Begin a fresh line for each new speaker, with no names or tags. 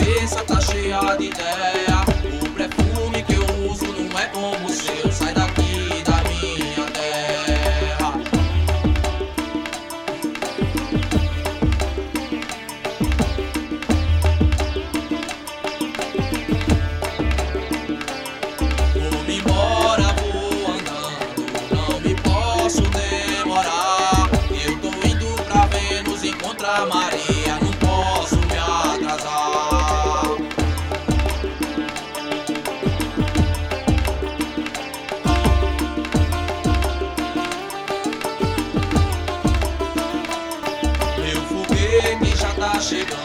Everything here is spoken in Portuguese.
cabeça tá cheia de ideia. O perfume que eu uso não é como o seu. Sai daqui da minha terra. Vou-me embora, vou andando, não me posso demorar. Eu tô indo pra Vênus encontrar Maria, não posso me atrasar. Meu foguete já tá chegando.